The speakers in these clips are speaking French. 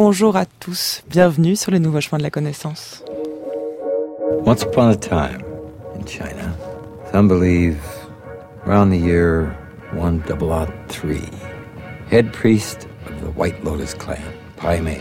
bonjour à tous. Bienvenue sur les nouveaux chemins de la connaissance. Once upon a time in China, some believe around the year 1003, head priest of the White Lotus clan, Pai Mei,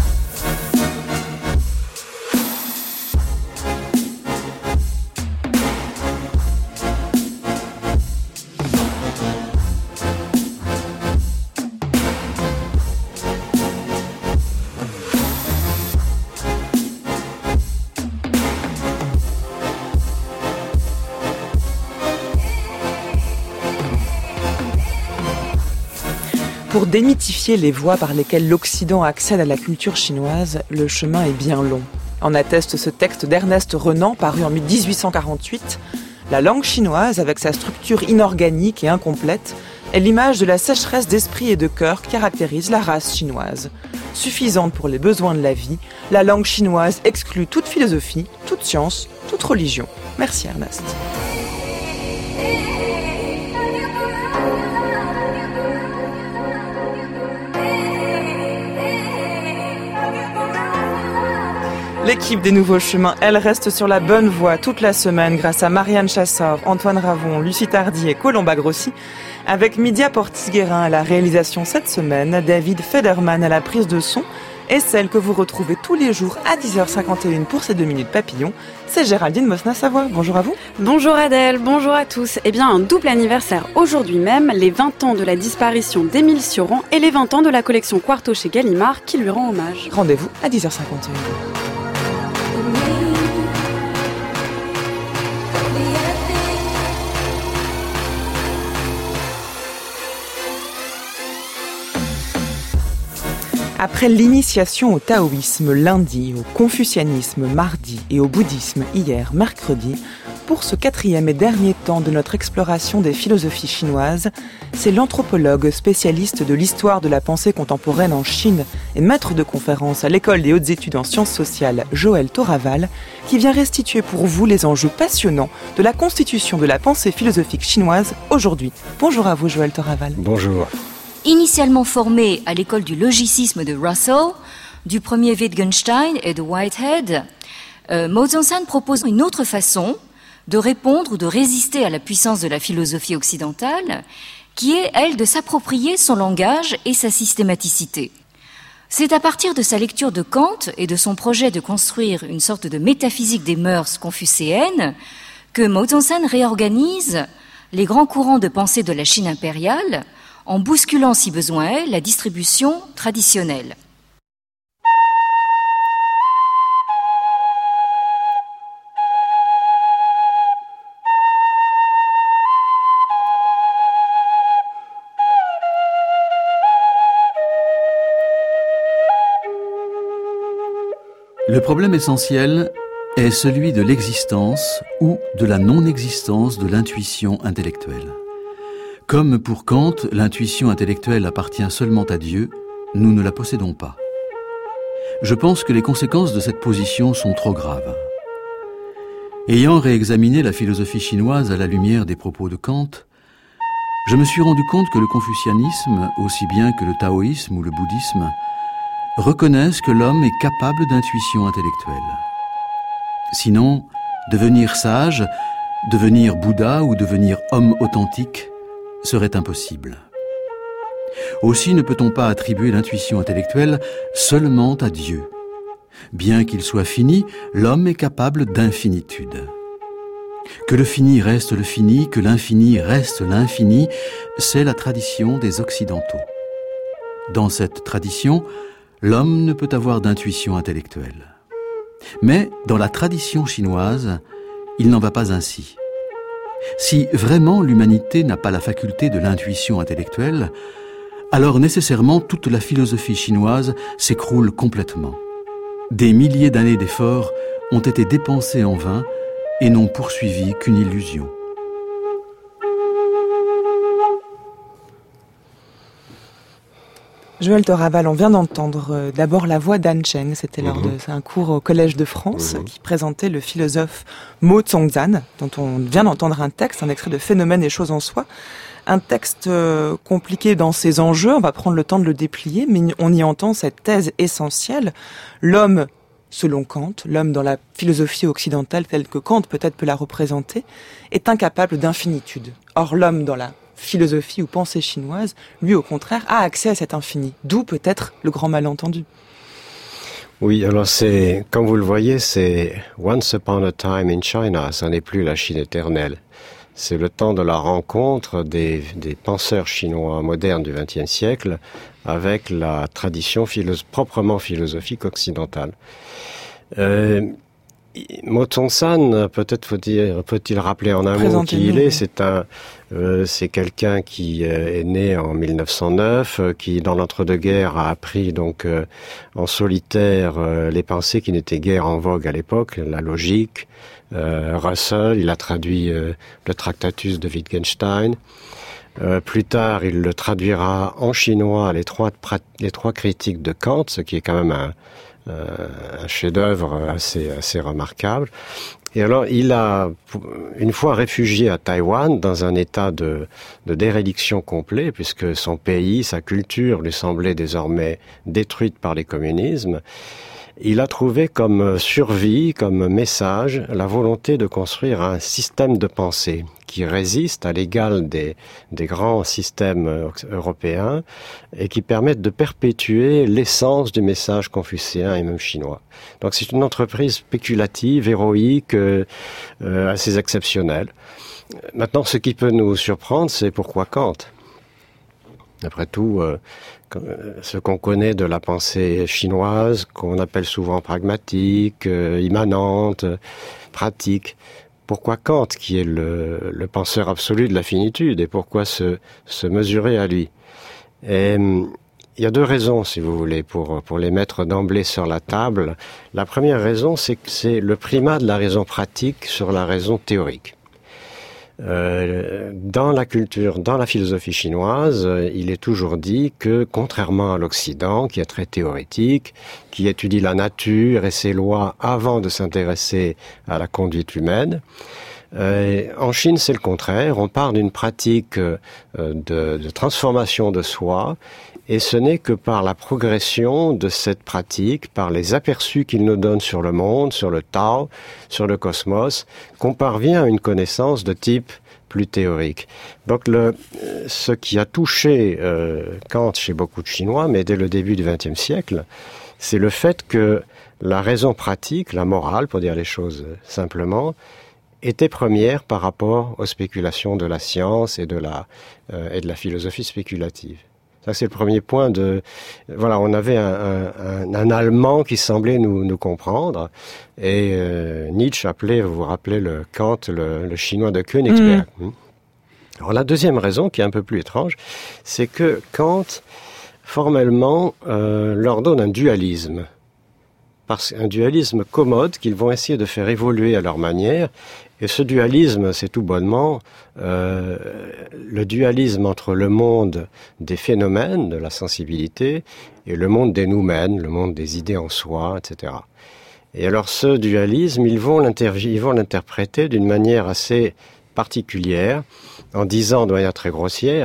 Pour démythifier les voies par lesquelles l'Occident accède à la culture chinoise, le chemin est bien long. En atteste ce texte d'Ernest Renan, paru en 1848. La langue chinoise, avec sa structure inorganique et incomplète, est l'image de la sécheresse d'esprit et de cœur qui caractérise la race chinoise. Suffisante pour les besoins de la vie, la langue chinoise exclut toute philosophie, toute science, toute religion. Merci Ernest. L'équipe des Nouveaux Chemins, elle reste sur la bonne voie toute la semaine grâce à Marianne Chassor, Antoine Ravon, Lucie Tardy et Colomba Grossi, avec Midia Portis-Guérin à la réalisation cette semaine, David Federman à la prise de son et celle que vous retrouvez tous les jours à 10h51 pour ces 2 minutes papillons, c'est Géraldine Mosna-Savoie. Bonjour à vous. Bonjour Adèle, bonjour à tous. Eh bien, un double anniversaire aujourd'hui même, les 20 ans de la disparition d'Émile Cioran et les 20 ans de la collection Quarto chez Gallimard qui lui rend hommage. Rendez-vous à 10h51. Après l'initiation au taoïsme lundi, au confucianisme mardi et au bouddhisme hier mercredi, pour ce 4e et dernier temps de notre exploration des philosophies chinoises, c'est l'anthropologue spécialiste de l'histoire de la pensée contemporaine en Chine et maître de conférence à l'École des hautes études en sciences sociales, Joël Thoraval, qui vient restituer pour vous les enjeux passionnants de la constitution de la pensée philosophique chinoise aujourd'hui. Bonjour à vous Joël Thoraval. Bonjour. Initialement formé à l'école du logicisme de Russell, du premier Wittgenstein et de Whitehead, Mo Zhanshan propose une autre façon de répondre ou de résister à la puissance de la philosophie occidentale, qui est, elle, de s'approprier son langage et sa systématicité. C'est à partir de sa lecture de Kant et de son projet de construire une sorte de métaphysique des mœurs confucéennes que Mo Zhanshan réorganise les grands courants de pensée de la Chine impériale, en bousculant, si besoin est, la distribution traditionnelle. Le problème essentiel est celui de l'existence ou de la non-existence de l'intuition intellectuelle. Comme pour Kant, l'intuition intellectuelle appartient seulement à Dieu, nous ne la possédons pas. Je pense que les conséquences de cette position sont trop graves. Ayant réexaminé la philosophie chinoise à la lumière des propos de Kant, je me suis rendu compte que le confucianisme, aussi bien que le taoïsme ou le bouddhisme, reconnaissent que l'homme est capable d'intuition intellectuelle. Sinon, devenir sage, devenir Bouddha ou devenir homme authentique serait impossible. Aussi ne peut-on pas attribuer l'intuition intellectuelle seulement à Dieu. Bien qu'il soit fini, l'homme est capable d'infinitude. Que le fini reste le fini, que l'infini reste l'infini, c'est la tradition des Occidentaux. Dans cette tradition, l'homme ne peut avoir d'intuition intellectuelle. Mais dans la tradition chinoise, il n'en va pas ainsi. Si vraiment l'humanité n'a pas la faculté de l'intuition intellectuelle, alors nécessairement toute la philosophie chinoise s'écroule complètement. Des milliers d'années d'efforts ont été dépensés en vain et n'ont poursuivi qu'une illusion. Joël Thoraval, on vient d'entendre d'abord la voix d'An Cheng, c'était lors d'un cours au Collège de France qui présentait le philosophe Mo Zhanshan, dont on vient d'entendre un texte, un extrait de Phénomènes et choses en soi. Un texte compliqué dans ses enjeux, on va prendre le temps de le déplier, mais on y entend cette thèse essentielle. L'homme, selon Kant, l'homme dans la philosophie occidentale telle que Kant peut-être peut la représenter, est incapable d'infinitude. Or l'homme dans la philosophie ou pensée chinoise, lui au contraire, a accès à cet infini. D'où peut-être le grand malentendu. Oui, alors c'est, comme vous le voyez, c'est Once Upon a Time in China, ça n'est plus la Chine éternelle. C'est le temps de la rencontre des penseurs chinois modernes du XXe siècle avec la tradition proprement philosophique occidentale. Mo Zongsan, peut-être faut-il rappeler en un mot qui il est. C'est quelqu'un qui est né en 1909, qui dans l'entre-deux-guerres a appris donc en solitaire les pensées qui n'étaient guère en vogue à l'époque, la logique. Russell, il a traduit le Tractatus de Wittgenstein. Plus tard, il le traduira en chinois les trois critiques de Kant, ce qui est quand même un chef-d'œuvre assez remarquable. Et alors, il a, une fois réfugié à Taïwan, dans un état de déréliction complet, puisque son pays, sa culture lui semblait désormais détruite par les communismes, il a trouvé comme survie, comme message, la volonté de construire un système de pensée qui résiste à l'égal des grands systèmes européens et qui permettent de perpétuer l'essence du message confucéen et même chinois. Donc c'est une entreprise spéculative, héroïque, assez exceptionnelle. Maintenant, ce qui peut nous surprendre, c'est pourquoi Kant ? Après tout, ce qu'on connaît de la pensée chinoise, qu'on appelle souvent pragmatique, immanente, pratique. Pourquoi Kant, qui est le penseur absolu de la finitude, et pourquoi se mesurer à lui? Et il y a deux raisons, si vous voulez, pour les mettre d'emblée sur la table. La première raison, c'est que c'est le primat de la raison pratique sur la raison théorique. Dans la culture, dans la philosophie chinoise, il est toujours dit que, contrairement à l'Occident, qui est très théorétique, qui étudie la nature et ses lois avant de s'intéresser à la conduite humaine, en Chine, c'est le contraire. On part d'une pratique de transformation de soi, et ce n'est que par la progression de cette pratique, par les aperçus qu'il nous donne sur le monde, sur le Tao, sur le cosmos, qu'on parvient à une connaissance de type plus théorique. Donc ce qui a touché Kant chez beaucoup de Chinois, mais dès le début du XXe siècle, c'est le fait que la raison pratique, la morale, pour dire les choses simplement, était première par rapport aux spéculations de la science et de la philosophie spéculative. Ça, c'est le premier point voilà, on avait un Allemand qui semblait nous comprendre. Et Nietzsche appelait, vous vous rappelez, le Kant, le chinois de Königsberg. Alors, la deuxième raison, qui est un peu plus étrange, c'est que Kant, formellement, leur donne un dualisme. Un dualisme commode qu'ils vont essayer de faire évoluer à leur manière. Et ce dualisme, c'est tout bonnement le dualisme entre le monde des phénomènes, de la sensibilité, et le monde des noumènes, le monde des idées en soi, etc. Et alors ce dualisme, ils vont l'interpréter d'une manière assez particulière, en disant de manière très grossière,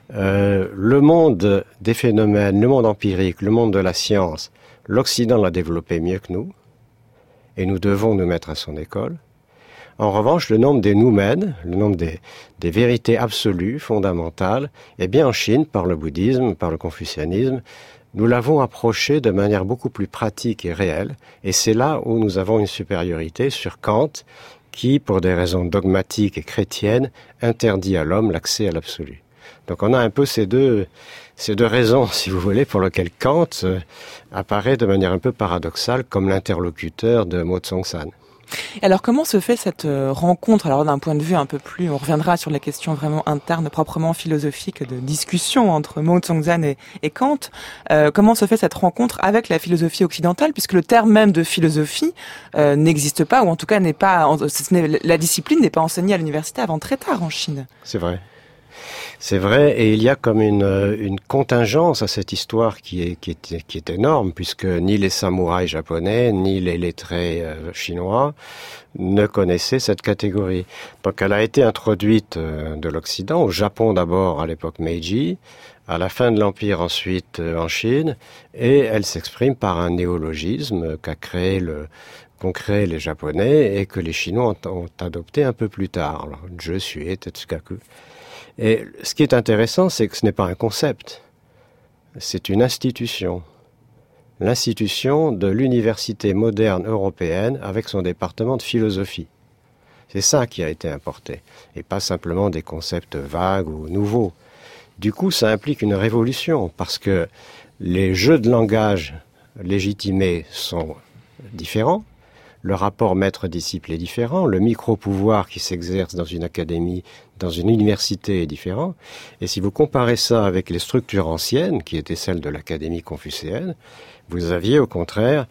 le monde des phénomènes, le monde empirique, le monde de la science, l'Occident l'a développé mieux que nous, et nous devons nous mettre à son école. En revanche, le nombre des noumènes, le nombre des vérités absolues, fondamentales, eh bien en Chine, par le bouddhisme, par le confucianisme, nous l'avons approché de manière beaucoup plus pratique et réelle, et c'est là où nous avons une supériorité sur Kant, qui, pour des raisons dogmatiques et chrétiennes, interdit à l'homme l'accès à l'absolu. Donc on a un peu ces deux raisons, si vous voulez, pour lesquelles Kant apparaît de manière un peu paradoxale comme l'interlocuteur de Mo Zongsan. Alors comment se fait cette rencontre, alors d'un point de vue un peu plus, on reviendra sur les questions vraiment internes, proprement philosophiques, de discussion entre Mo Zongsan et Kant, comment se fait cette rencontre avec la philosophie occidentale, puisque le terme même de philosophie n'existe pas, ou en tout cas la discipline n'est pas enseignée à l'université avant très tard en Chine. C'est vrai. C'est vrai, et il y a comme une contingence à cette histoire qui est énorme, puisque ni les samouraïs japonais, ni les lettrés chinois ne connaissaient cette catégorie. Donc elle a été introduite de l'Occident, au Japon d'abord à l'époque Meiji, à la fin de l'Empire ensuite en Chine, et elle s'exprime par un néologisme qu'ont créé les Japonais et que les Chinois ont adopté un peu plus tard. Alors, je suis Tetsukaku. Et ce qui est intéressant, c'est que ce n'est pas un concept, c'est une institution. L'institution de l'université moderne européenne avec son département de philosophie. C'est ça qui a été importé, et pas simplement des concepts vagues ou nouveaux. Du coup, ça implique une révolution, parce que les jeux de langage légitimés sont différents, le rapport maître-disciple est différent, le micro-pouvoir qui s'exerce dans une académie, dans une université est différent, et si vous comparez ça avec les structures anciennes, qui étaient celles de l'académie confucéenne, vous aviez au contraire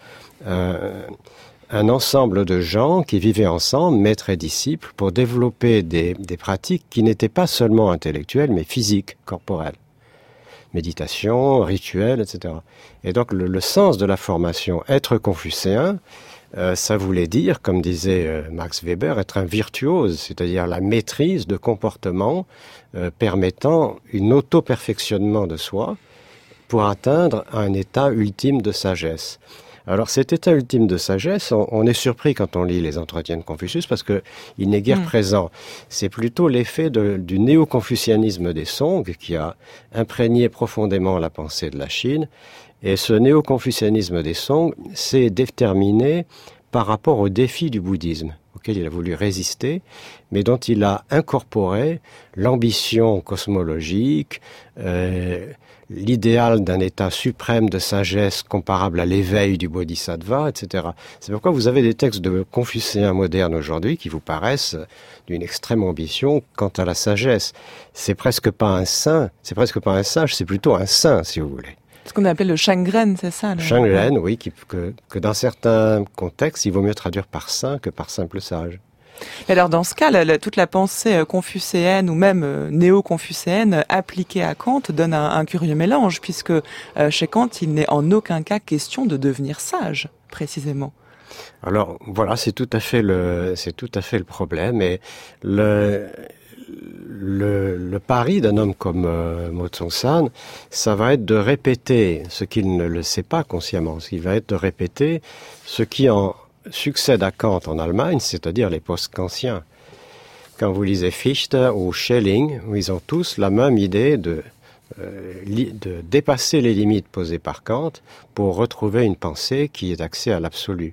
un ensemble de gens qui vivaient ensemble, maîtres et disciples, pour développer des pratiques qui n'étaient pas seulement intellectuelles, mais physiques, corporelles. Méditation, rituel, etc. Et donc le sens de la formation, être confucéen, ça voulait dire, comme disait Max Weber, être un virtuose, c'est-à-dire la maîtrise de comportements permettant un auto-perfectionnement de soi pour atteindre un état ultime de sagesse. Alors cet état ultime de sagesse, on est surpris quand on lit les entretiens de Confucius parce que il n'est guère présent. C'est plutôt l'effet du néo-confucianisme des Song qui a imprégné profondément la pensée de la Chine. Et ce néo-confucianisme des Song s'est déterminé par rapport au défi du bouddhisme, auquel il a voulu résister, mais dont il a incorporé l'ambition cosmologique, l'idéal d'un état suprême de sagesse comparable à l'éveil du bodhisattva, etc. C'est pourquoi vous avez des textes de confucéens modernes aujourd'hui qui vous paraissent d'une extrême ambition quant à la sagesse. C'est presque pas un saint, c'est presque pas un sage, c'est plutôt un saint, si vous voulez. Ce qu'on appelle le shangren, c'est ça? Shangren, oui, que dans certains contextes, il vaut mieux traduire par saint que par simple sage. Et alors dans ce cas, toute la pensée confucéenne ou même néo-confucéenne appliquée à Kant donne un curieux mélange, puisque chez Kant, il n'est en aucun cas question de devenir sage, précisément. Alors voilà, c'est tout à fait le problème. Et le pari d'un homme comme Mo Tsung-san, ça va être de répéter ce qu'il ne le sait pas consciemment. Il va être de répéter ce qui en succède à Kant en Allemagne, c'est-à-dire les post-kantiens. Quand vous lisez Fichte ou Schelling, ils ont tous la même idée de dépasser les limites posées par Kant pour retrouver une pensée qui est axée à l'absolu.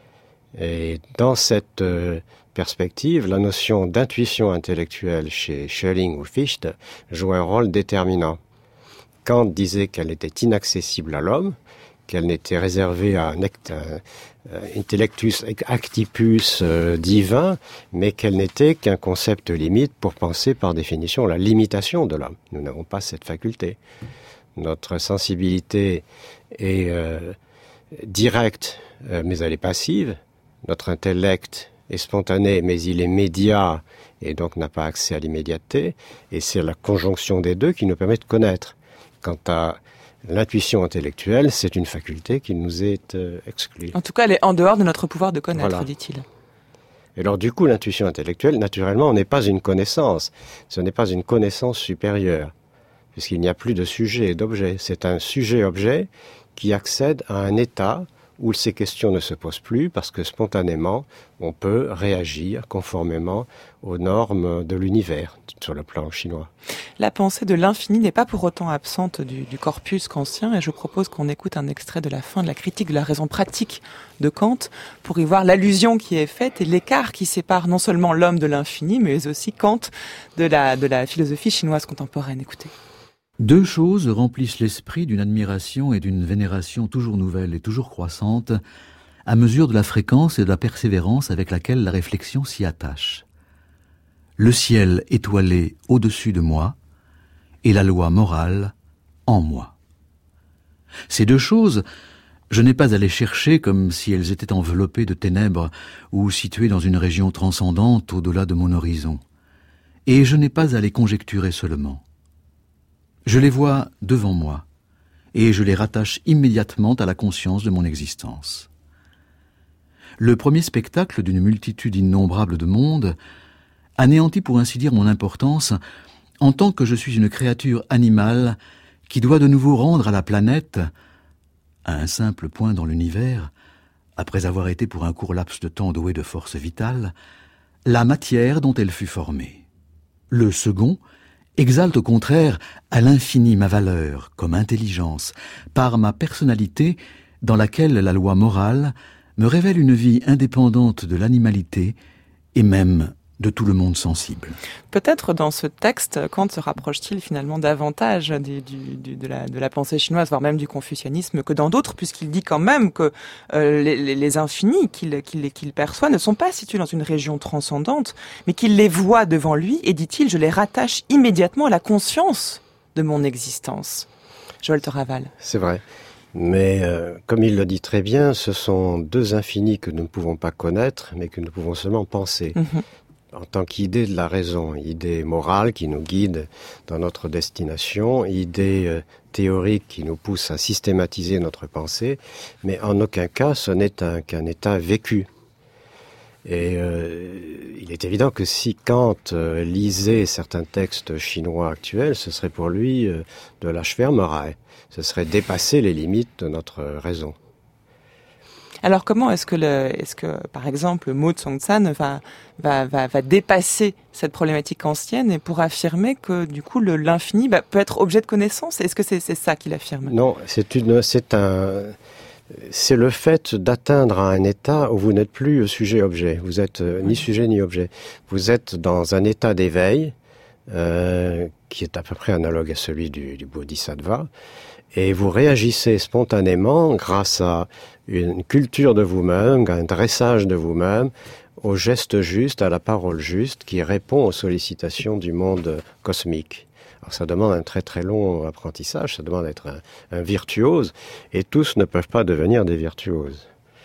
Et dans cette perspective, la notion d'intuition intellectuelle chez Schelling ou Fichte joue un rôle déterminant. Kant disait qu'elle était inaccessible à l'homme, qu'elle n'était réservée à un intellectus actipus divin, mais qu'elle n'était qu'un concept limite pour penser par définition la limitation de l'homme. Nous n'avons pas cette faculté. Notre sensibilité est directe, mais elle est passive. Notre intellect est spontané, mais il est médiat et donc n'a pas accès à l'immédiateté. Et c'est la conjonction des deux qui nous permet de connaître. Quant à l'intuition intellectuelle, c'est une faculté qui nous est exclue. En tout cas, elle est en dehors de notre pouvoir de connaître, voilà. dit-il. Et alors du coup, l'intuition intellectuelle, naturellement, n'est pas une connaissance. Ce n'est pas une connaissance supérieure, puisqu'il n'y a plus de sujet et d'objet. C'est un sujet-objet qui accède à un état où ces questions ne se posent plus parce que spontanément, on peut réagir conformément aux normes de l'univers sur le plan chinois. La pensée de l'infini n'est pas pour autant absente du corpus kantien et je propose qu'on écoute un extrait de la fin de la critique de la raison pratique de Kant pour y voir l'allusion qui est faite et l'écart qui sépare non seulement l'homme de l'infini mais aussi Kant de la philosophie chinoise contemporaine. Écoutez. Deux choses remplissent l'esprit d'une admiration et d'une vénération toujours nouvelles et toujours croissantes, à mesure de la fréquence et de la persévérance avec laquelle la réflexion s'y attache. Le ciel étoilé au-dessus de moi et la loi morale en moi. Ces deux choses, je n'ai pas à les chercher comme si elles étaient enveloppées de ténèbres ou situées dans une région transcendante au-delà de mon horizon. et je n'ai pas à les conjecturer seulement. Je les vois devant moi, et je les rattache immédiatement à la conscience de mon existence. Le premier spectacle d'une multitude innombrable de mondes anéantit pour ainsi dire mon importance en tant que je suis une créature animale qui doit de nouveau rendre à la planète, à un simple point dans l'univers, après avoir été pour un court laps de temps douée de force vitale, la matière dont elle fut formée. Le second exalte au contraire à l'infini ma valeur comme intelligence, par ma personnalité dans laquelle la loi morale me révèle une vie indépendante de l'animalité et même de tout le monde sensible. Peut-être dans ce texte, Kant se rapproche-t-il finalement davantage de la pensée chinoise, voire même du confucianisme, que dans d'autres, puisqu'il dit quand même que les infinis qu'il perçoit ne sont pas situés dans une région transcendante, mais qu'il les voit devant lui, et dit-il, je les rattache immédiatement à la conscience de mon existence. Joël Thoraval. C'est vrai. Mais comme il le dit très bien, ce sont deux infinis que nous ne pouvons pas connaître, mais que nous pouvons seulement penser. En tant qu'idée de la raison, idée morale qui nous guide dans notre destination, idée théorique qui nous pousse à systématiser notre pensée, mais en aucun cas ce n'est qu'un état vécu. Et il est évident que si Kant lisait certains textes chinois actuels, ce serait pour lui de la Schwärmerei. Ce serait dépasser les limites de notre raison. Alors comment est-ce que par exemple Mo Zongzhan va dépasser cette problématique kantienne et pour affirmer que du coup l'infini peut être objet de connaissance? Est-ce que c'est ça qu'il affirme? Non, c'est le fait d'atteindre à un état où vous n'êtes plus sujet-objet. Vous êtes ni sujet ni objet. Vous êtes dans un état d'éveil qui est à peu près analogue à celui du bodhisattva. Et vous réagissez spontanément grâce à une culture de vous-même, à un dressage de vous-même, au geste juste, à la parole juste, qui répond aux sollicitations du monde cosmique. Alors ça demande un très très long apprentissage, ça demande d'être un virtuose, et tous ne peuvent pas devenir des virtuoses.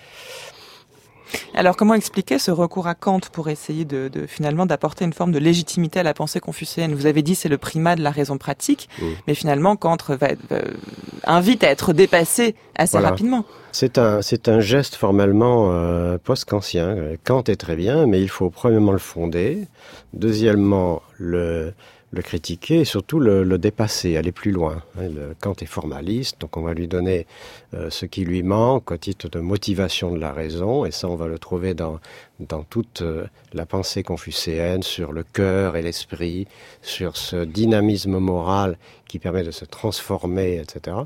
Alors comment expliquer ce recours à Kant pour essayer finalement d'apporter une forme de légitimité à la pensée confucéenne? Vous avez dit c'est le primat de la raison pratique, mais finalement Kant invite à être dépassé assez rapidement. C'est un geste formellement post-kantien. Kant est très bien, mais il faut premièrement le fonder, deuxièmement le critiquer et surtout le dépasser, aller plus loin. Kant est formaliste, donc on va lui donner ce qui lui manque au titre de motivation de la raison, et ça on va le trouver dans toute la pensée confucéenne sur le cœur et l'esprit, sur ce dynamisme moral qui permet de se transformer, etc.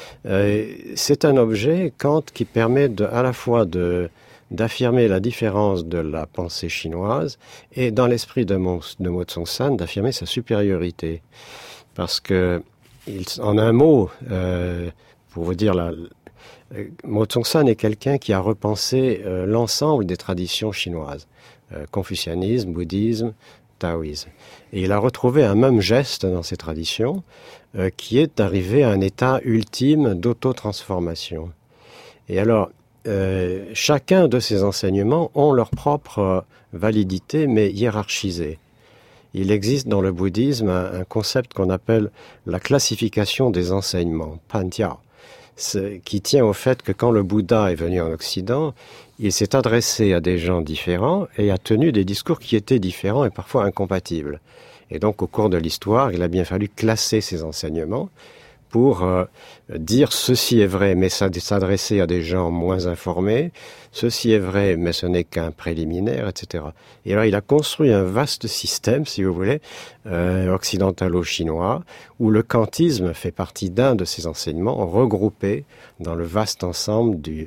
C'est un objet, Kant, qui permet à la fois d'affirmer la différence de la pensée chinoise et dans l'esprit de Mo Zongzhan d'affirmer sa supériorité. Parce que, en un mot, pour vous dire, Mo Zongzhan est quelqu'un qui a repensé l'ensemble des traditions chinoises, confucianisme, bouddhisme, taoïsme. Et il a retrouvé un même geste dans ces traditions qui est d'arriver à un état ultime d'auto-transformation. Et alors, chacun de ces enseignements ont leur propre validité, mais hiérarchisée. Il existe dans le bouddhisme un concept qu'on appelle la classification des enseignements, Pantia, qui tient au fait que quand le Bouddha est venu en Occident, il s'est adressé à des gens différents et a tenu des discours qui étaient différents et parfois incompatibles. Et donc, au cours de l'histoire, il a bien fallu classer ces enseignements pour dire ceci est vrai, mais s'adresser à des gens moins informés, ceci est vrai, mais ce n'est qu'un préliminaire, etc. Et alors il a construit un vaste système, si vous voulez, occidentalo-chinois, où le kantisme fait partie d'un de ces enseignements regroupés dans le vaste ensemble du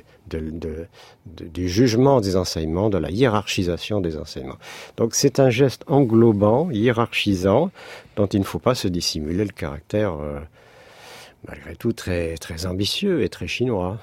jugement des enseignements, de la hiérarchisation des enseignements. Donc c'est un geste englobant, hiérarchisant, dont il ne faut pas se dissimuler le caractère malgré tout très, très ambitieux et très chinois.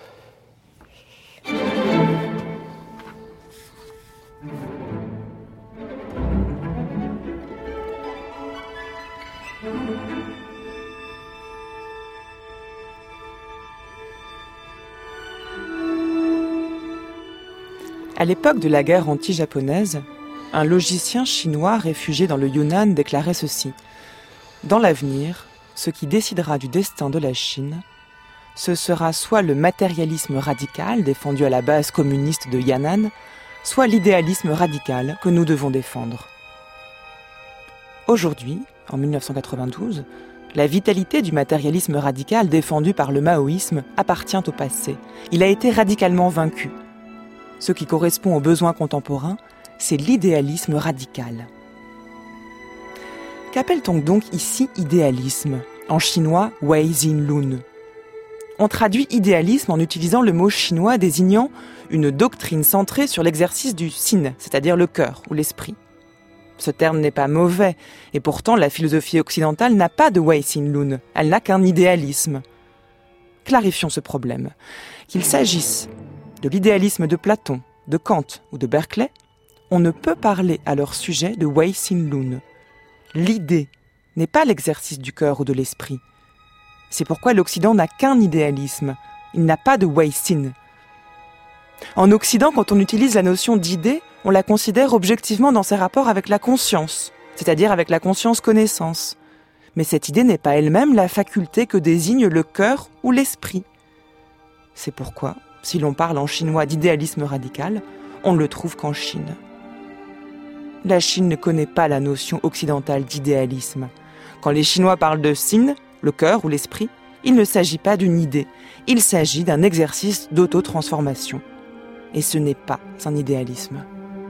À l'époque de la guerre anti-japonaise, un logicien chinois réfugié dans le Yunnan déclarait ceci. « Dans l'avenir, ce qui décidera du destin de la Chine, ce sera soit le matérialisme radical défendu à la base communiste de Yan'an, soit l'idéalisme radical que nous devons défendre. » Aujourd'hui, en 1992, la vitalité du matérialisme radical défendu par le maoïsme appartient au passé. Il a été radicalement vaincu. Ce qui correspond aux besoins contemporains, c'est l'idéalisme radical. Qu'appelle-t-on donc ici idéalisme ? En chinois, Wei Xin Lun. On traduit idéalisme en utilisant le mot chinois désignant une doctrine centrée sur l'exercice du sin, c'est-à-dire le cœur ou l'esprit. Ce terme n'est pas mauvais, et pourtant la philosophie occidentale n'a pas de Wei Xin Lun, elle n'a qu'un idéalisme. Clarifions ce problème. Qu'il s'agisse de l'idéalisme de Platon, de Kant ou de Berkeley, on ne peut parler à leur sujet de Wei Xin Lun. L'idée n'est pas l'exercice du cœur ou de l'esprit. C'est pourquoi l'Occident n'a qu'un idéalisme, il n'a pas de Wei Xin. En Occident, quand on utilise la notion d'idée, on la considère objectivement dans ses rapports avec la conscience, c'est-à-dire avec la conscience-connaissance. Mais cette idée n'est pas elle-même la faculté que désigne le cœur ou l'esprit. C'est pourquoi, si l'on parle en chinois d'idéalisme radical, on ne le trouve qu'en Chine. La Chine ne connaît pas la notion occidentale d'idéalisme. Quand les Chinois parlent de sin, le cœur ou l'esprit, il ne s'agit pas d'une idée, il s'agit d'un exercice d'auto-transformation. Et ce n'est pas un idéalisme.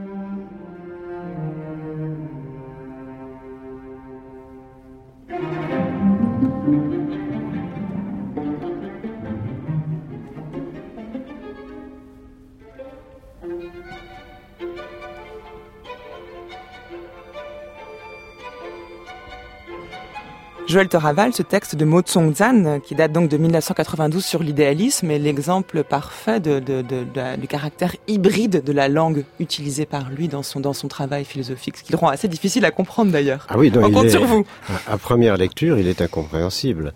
Joël Torraval, ce texte de Mo Tsongzan, qui date donc de 1992 sur l'idéalisme, est l'exemple parfait du caractère hybride de la langue utilisée par lui dans son travail philosophique, ce qui le rend assez difficile à comprendre d'ailleurs. Ah oui, donc on compte sur vous. À première lecture, il est incompréhensible.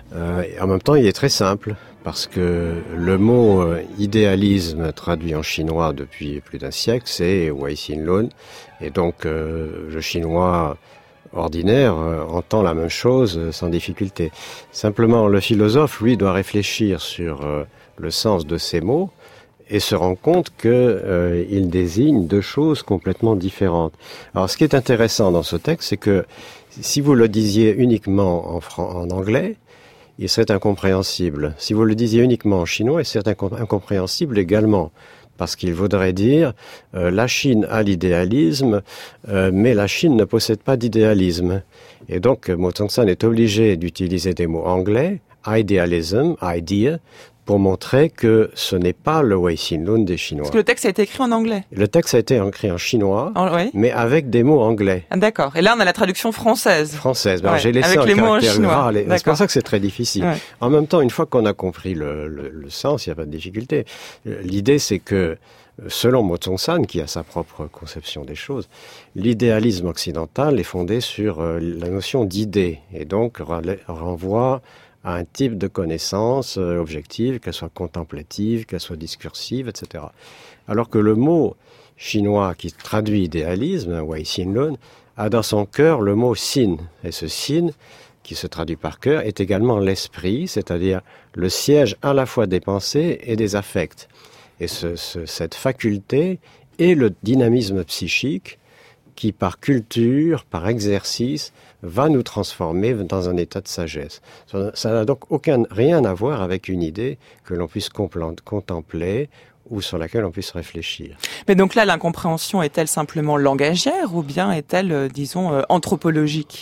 En même temps, il est très simple, parce que le mot idéalisme traduit en chinois depuis plus d'un siècle, c'est Wei Xin Lun, et donc le chinois ordinaire entend la même chose sans difficulté. Simplement, le philosophe, lui, doit réfléchir sur le sens de ces mots et se rend compte qu'il désigne deux choses complètement différentes. Alors, ce qui est intéressant dans ce texte, c'est que si vous le disiez uniquement en anglais, il serait incompréhensible. Si vous le disiez uniquement en chinois, il serait incompréhensible également. Parce qu'il voudrait dire la Chine a l'idéalisme, mais la Chine ne possède pas d'idéalisme. Et donc, Mo Tsongzan est obligé d'utiliser des mots anglais, idealism, idea, pour montrer que ce n'est pas le Wei Xin Lun des Chinois. Parce que le texte a été écrit en anglais. Le texte a été écrit en chinois, oui. Mais avec des mots anglais. Ah, d'accord. Et là, on a la traduction française. Française. Alors, j'ai laissé avec un les mots en caractère chinois. gras. C'est pour ça que c'est très difficile. Ouais. En même temps, une fois qu'on a compris le sens, il n'y a pas de difficulté. L'idée, c'est que, selon Mo Tsongzan, qui a sa propre conception des choses, l'idéalisme occidental est fondé sur la notion d'idée, et donc renvoie à un type de connaissance objective, qu'elle soit contemplative, qu'elle soit discursive, etc. Alors que le mot chinois qui traduit idéalisme, Wei Xin Lun, a dans son cœur le mot sin. Et ce sin, qui se traduit par cœur, est également l'esprit, c'est-à-dire le siège à la fois des pensées et des affects. Et cette faculté est le dynamisme psychique qui, par culture, par exercice, va nous transformer dans un état de sagesse. Ça n'a donc rien à voir avec une idée que l'on puisse contempler ou sur laquelle on puisse réfléchir. Mais donc là, l'incompréhension est-elle simplement langagière ou bien est-elle, disons, anthropologique ?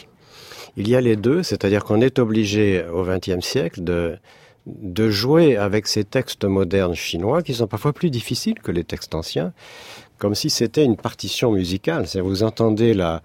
Il y a les deux, c'est-à-dire qu'on est obligé au XXe siècle de jouer avec ces textes modernes chinois qui sont parfois plus difficiles que les textes anciens, comme si c'était une partition musicale. C'est-à-dire vous entendez la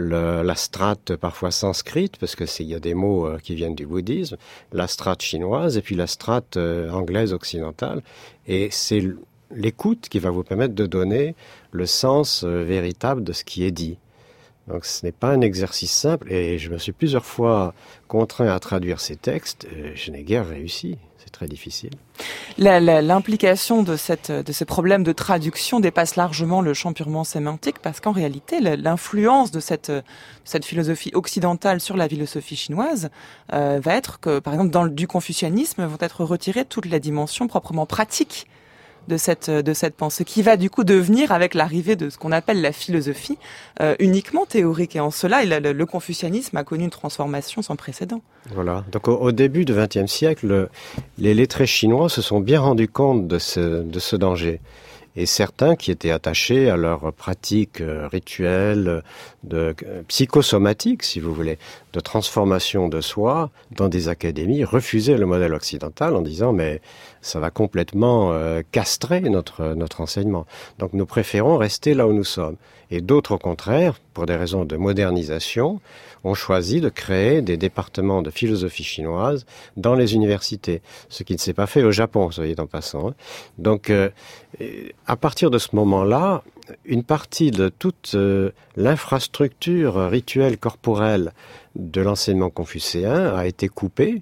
strate parfois sanscrite, parce que il y a des mots qui viennent du bouddhisme, la strate chinoise et puis la strate anglaise occidentale, et c'est l'écoute qui va vous permettre de donner le sens véritable de ce qui est dit. Donc ce n'est pas un exercice simple, et je me suis plusieurs fois contraint à traduire ces textes, et je n'ai guère réussi. C'est très difficile. L'implication de ces problèmes de traduction dépasse largement le champ purement sémantique, parce qu'en réalité, l'influence de cette philosophie occidentale sur la philosophie chinoise va être que, par exemple, du confucianisme vont être retirées toutes les dimensions proprement pratiques de cette pensée, qui va du coup devenir, avec l'arrivée de ce qu'on appelle la philosophie, uniquement théorique. Et en cela, le confucianisme a connu une transformation sans précédent. Voilà. Donc au début du XXe siècle, les lettrés chinois se sont bien rendus compte de ce danger. Et certains qui étaient attachés à leurs pratiques rituelles, psychosomatiques, si vous voulez, de transformation de soi dans des académies, refusaient le modèle occidental en disant mais ça va complètement castrer notre enseignement. Donc nous préférons rester là où nous sommes. Et d'autres, au contraire, pour des raisons de modernisation, ont choisi de créer des départements de philosophie chinoise dans les universités, ce qui ne s'est pas fait au Japon, soyez en passant. Donc, à partir de ce moment-là, une partie de toute l'infrastructure rituelle corporelle de l'enseignement confucéen a été coupée,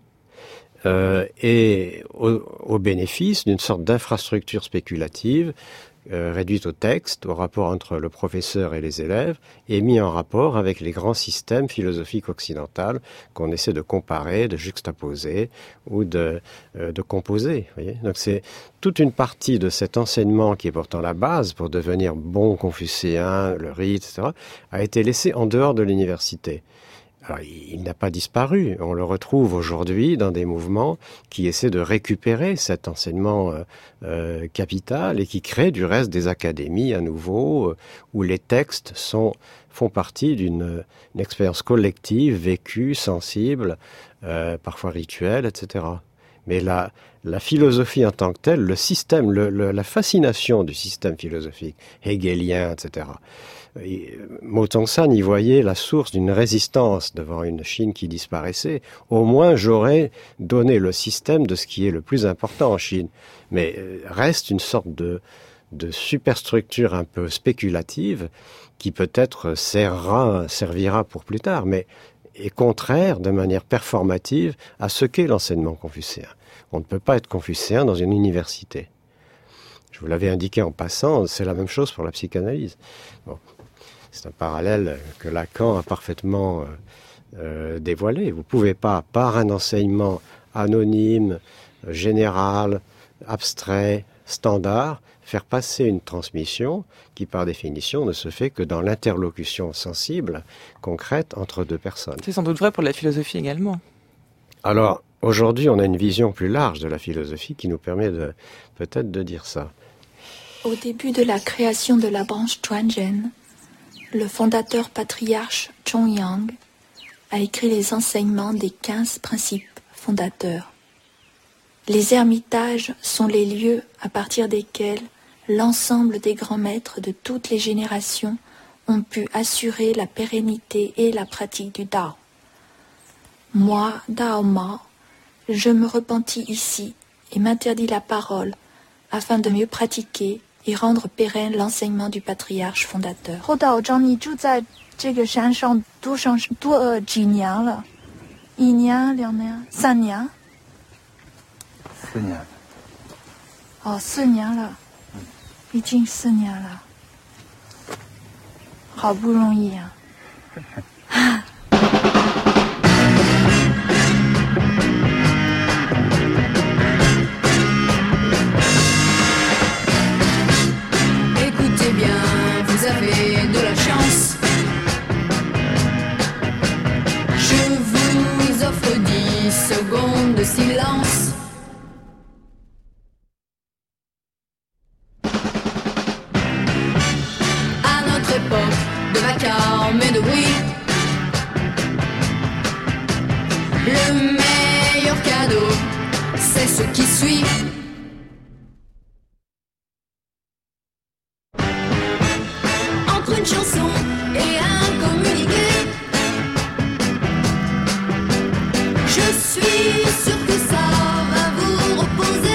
et au bénéfice d'une sorte d'infrastructure spéculative réduite au texte, au rapport entre le professeur et les élèves, et mis en rapport avec les grands systèmes philosophiques occidentaux qu'on essaie de comparer, de juxtaposer ou de composer. Voyez. Donc c'est toute une partie de cet enseignement qui est pourtant la base pour devenir bon confucéen, le rite, etc., a été laissée en dehors de l'université. Alors, il n'a pas disparu. On le retrouve aujourd'hui dans des mouvements qui essaient de récupérer cet enseignement capital et qui créent du reste des académies à nouveau où les textes font partie d'une expérience collective, vécue, sensible, parfois rituelle, etc. Mais la philosophie en tant que telle, le système, la fascination du système philosophique hegelien, etc., Mo Zhongshan y voyait la source d'une résistance devant une Chine qui disparaissait. Au moins, j'aurais donné le système de ce qui est le plus important en Chine. Mais reste une sorte de superstructure un peu spéculative qui peut-être servira pour plus tard, mais est contraire de manière performative à ce qu'est l'enseignement confucéen. On ne peut pas être confucéen dans une université. Je vous l'avais indiqué en passant, c'est la même chose pour la psychanalyse. Bon. C'est un parallèle que Lacan a parfaitement dévoilé. Vous ne pouvez pas, par un enseignement anonyme, général, abstrait, standard, faire passer une transmission qui, par définition, ne se fait que dans l'interlocution sensible, concrète, entre deux personnes. C'est sans doute vrai pour la philosophie également. Alors, aujourd'hui, on a une vision plus large de la philosophie qui nous permet peut-être de dire ça. Au début de la création de la branche Chuanzhen, le fondateur patriarche Zhongyang a écrit les enseignements des 15 principes fondateurs. Les ermitages sont les lieux à partir desquels l'ensemble des grands maîtres de toutes les générations ont pu assurer la pérennité et la pratique du Dao. Moi, Dao Mao, je me repentis ici et m'interdis la parole afin de mieux pratiquer et rendre pérenne l'enseignement du patriarche fondateur. 后道长，你住在这个山上几年了？1年、2年、3年 ？4年。 哦，4年了，已经4年了，好不容易啊。 secondes de silence. À notre époque de vacarme et de bruit, le meilleur cadeau, c'est ce qui suit. Entre une chanson et un communiqué, je suis sûr que ça va vous reposer.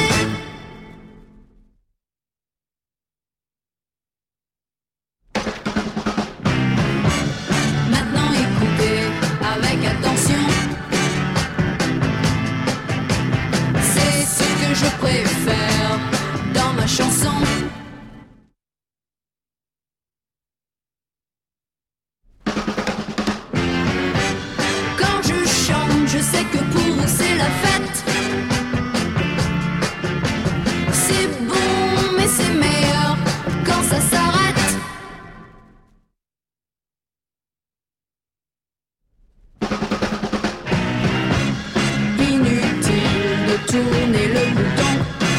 tourner le bouton.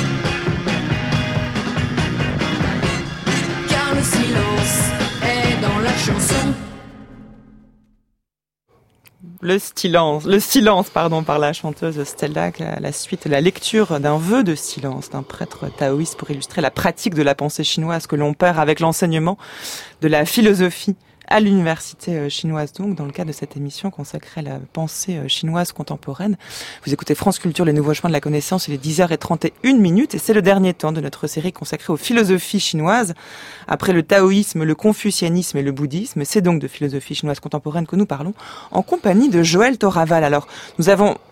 Car le silence est dans la chanson. Le silence, par la chanteuse Stella, à la suite de la lecture d'un vœu de silence d'un prêtre taoïste pour illustrer la pratique de la pensée chinoise que l'on perd avec l'enseignement de la philosophie à l'université chinoise, donc, dans le cadre de cette émission consacrée à la pensée chinoise contemporaine. Vous écoutez France Culture, les nouveaux chemins de la connaissance, il est 10h31, et c'est le dernier temps de notre série consacrée aux philosophies chinoises. Après le taoïsme, le confucianisme et le bouddhisme, c'est donc de philosophie chinoise contemporaine que nous parlons, en compagnie de Joël Thoraval. Alors, vous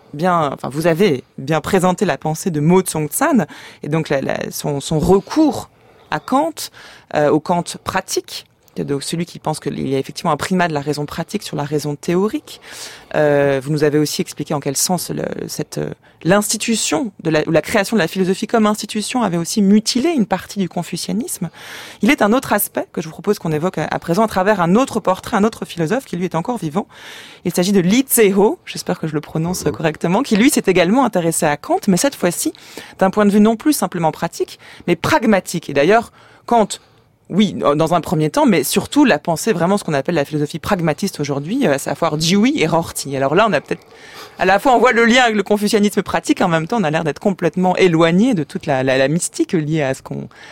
avez bien présenté la pensée de Mo Tsong-Tsan, et donc son recours à Kant, au Kant pratique, donc celui qui pense qu'il y a effectivement un primat de la raison pratique sur la raison théorique. Vous nous avez aussi expliqué en quel sens l'institution ou la création de la philosophie comme institution avait aussi mutilé une partie du confucianisme. Il est un autre aspect que je vous propose qu'on évoque à présent à travers un autre portrait, un autre philosophe qui lui est encore vivant. Il s'agit de Li Tse-ho, j'espère que je le prononce correctement, qui lui s'est également intéressé à Kant, mais cette fois-ci d'un point de vue non plus simplement pratique, mais pragmatique. Et d'ailleurs, Kant, oui, dans un premier temps, mais surtout la pensée, vraiment ce qu'on appelle la philosophie pragmatiste aujourd'hui, à savoir Dewey et Rorty. Alors là, on a peut-être, à la fois on voit le lien avec le confucianisme pratique, en même temps on a l'air d'être complètement éloigné de toute la mystique liée à ce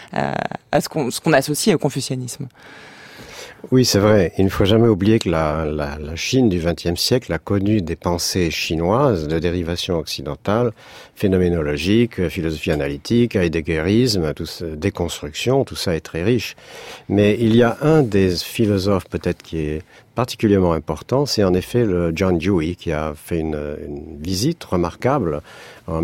qu'on associe au confucianisme. Oui, c'est vrai. Il ne faut jamais oublier que la Chine du XXe siècle a connu des pensées chinoises de dérivation occidentale, phénoménologique, philosophie analytique, heideggerisme, déconstruction, tout ça est très riche. Mais il y a un des philosophes peut-être qui est particulièrement important, c'est en effet le John Dewey qui a fait une visite remarquable en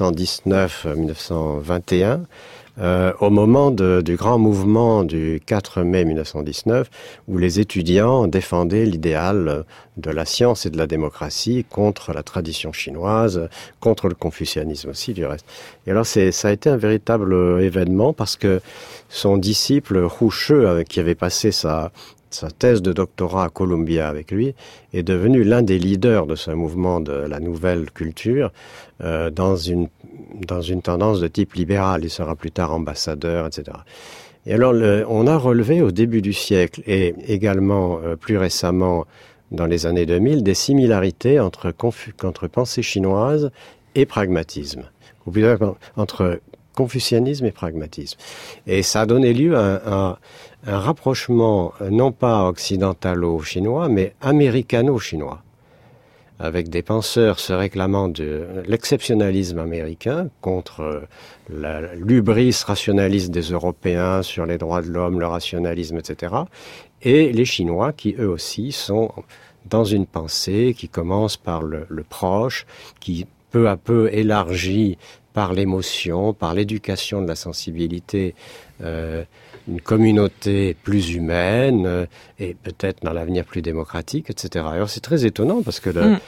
1919-1921. Au moment du grand mouvement du 4 mai 1919, où les étudiants défendaient l'idéal de la science et de la démocratie contre la tradition chinoise, contre le confucianisme aussi du reste. Et alors ça a été un véritable événement parce que son disciple Hu Shi, qui avait passé sa thèse de doctorat à Columbia avec lui, est devenu l'un des leaders de ce mouvement de la nouvelle culture dans une tendance de type libéral. Il sera plus tard ambassadeur, etc. Et alors, on a relevé au début du siècle et également plus récemment dans les années 2000 des similarités entre pensée chinoise et pragmatisme, ou plutôt entre confucianisme et pragmatisme. Et ça a donné lieu à un rapprochement non pas occidentalo-chinois, mais américano-chinois, avec des penseurs se réclamant de l'exceptionnalisme américain contre l'hubris rationaliste des Européens sur les droits de l'homme, le rationalisme, etc. Et les Chinois qui, eux aussi, sont dans une pensée qui commence par le proche, qui peu à peu élargit par l'émotion, par l'éducation de la sensibilité, une communauté plus humaine et peut-être dans l'avenir plus démocratique, etc. Alors c'est très étonnant parce que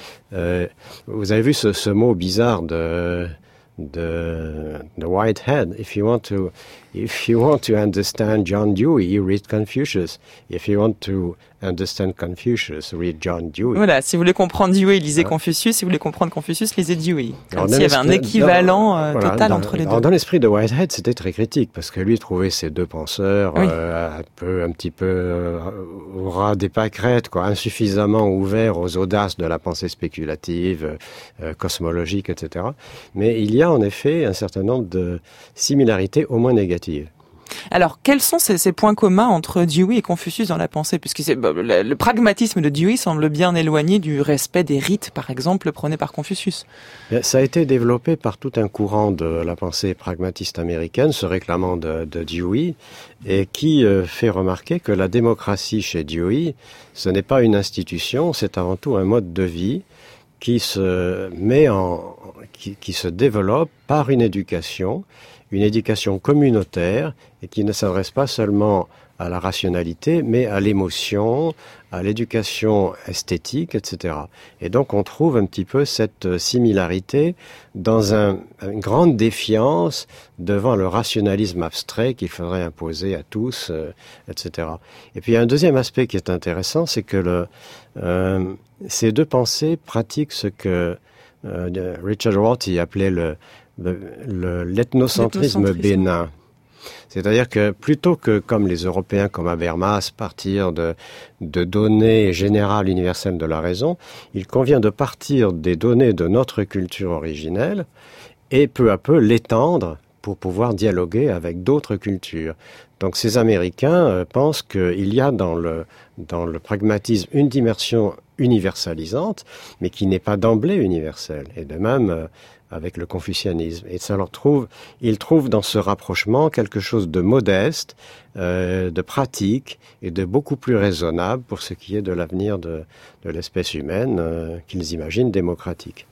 vous avez vu ce mot bizarre de Whitehead. If you want to understand John Dewey, you read Confucius. If you want to understand Confucius, read John Dewey. Voilà, si vous voulez comprendre Dewey, lisez Confucius. Si vous voulez comprendre Confucius, lisez Dewey. Comme s'il y avait un équivalent total entre les deux. Dans l'esprit de Whitehead, c'était très critique parce que lui trouvait ces deux penseurs un petit peu au ras des pâquerettes, insuffisamment ouverts aux audaces de la pensée spéculative, cosmologique, etc. Mais il y a en effet un certain nombre de similarités, au moins négatives. Alors, quels sont ces points communs entre Dewey et Confucius dans la pensée? Puisque le pragmatisme de Dewey semble bien éloigné du respect des rites, par exemple, prôné par Confucius. Ça a été développé par tout un courant de la pensée pragmatiste américaine, se réclamant de Dewey, et qui fait remarquer que la démocratie chez Dewey, ce n'est pas une institution, c'est avant tout un mode de vie qui se développe par une éducation communautaire et qui ne s'adresse pas seulement à la rationalité, mais à l'émotion, à l'éducation esthétique, etc. Et donc on trouve un petit peu cette similarité dans une grande défiance devant le rationalisme abstrait qu'il faudrait imposer à tous, etc. Et puis il y a un deuxième aspect qui est intéressant, c'est que ces deux pensées pratiquent ce que Richard Rorty appelait l'ethnocentrisme bénin. C'est-à-dire que plutôt que, comme les Européens, comme Habermas, partir de données générales universelles de la raison, il convient de partir des données de notre culture originelle et peu à peu l'étendre pour pouvoir dialoguer avec d'autres cultures. Donc ces Américains pensent qu'il y a dans le pragmatisme une dimension universalisante, mais qui n'est pas d'emblée universelle. Et de même avec le confucianisme. Et ça ils trouvent dans ce rapprochement quelque chose de modeste, de pratique et de beaucoup plus raisonnable pour ce qui est de l'avenir de l'espèce humaine, qu'ils imaginent démocratique.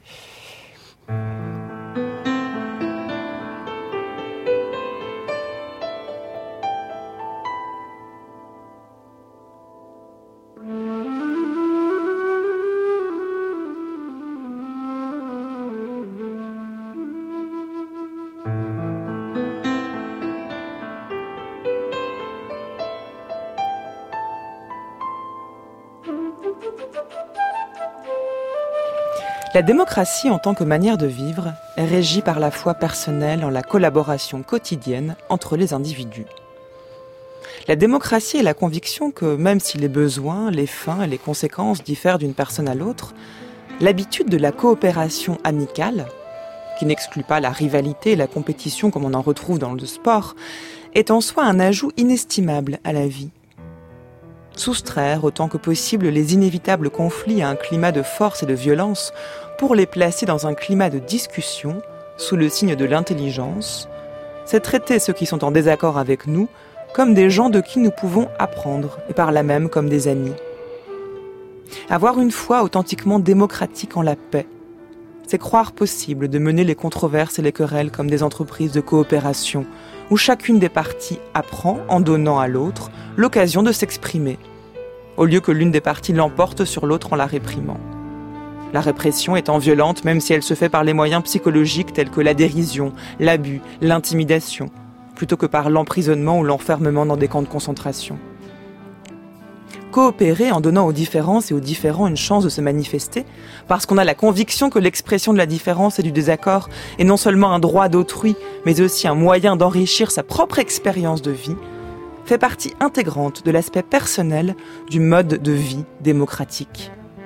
La démocratie en tant que manière de vivre est régie par la foi personnelle en la collaboration quotidienne entre les individus. La démocratie est la conviction que même si les besoins, les fins et les conséquences diffèrent d'une personne à l'autre, l'habitude de la coopération amicale, qui n'exclut pas la rivalité et la compétition comme on en retrouve dans le sport, est en soi un ajout inestimable à la vie. Soustraire autant que possible les inévitables conflits à un climat de force et de violence pour les placer dans un climat de discussion sous le signe de l'intelligence, c'est traiter ceux qui sont en désaccord avec nous comme des gens de qui nous pouvons apprendre et par là même comme des amis. Avoir une foi authentiquement démocratique en la paix, c'est croire possible de mener les controverses et les querelles comme des entreprises de coopération où chacune des parties apprend, en donnant à l'autre, l'occasion de s'exprimer, au lieu que l'une des parties l'emporte sur l'autre en la réprimant. La répression étant violente même si elle se fait par les moyens psychologiques tels que la dérision, l'abus, l'intimidation, plutôt que par l'emprisonnement ou l'enfermement dans des camps de concentration. Coopérer en donnant aux différences et aux différents une chance de se manifester, parce qu'on a la conviction que l'expression de la différence et du désaccord est non seulement un droit d'autrui, mais aussi un moyen d'enrichir sa propre expérience de vie, fait partie intégrante de l'aspect personnel du mode de vie démocratique.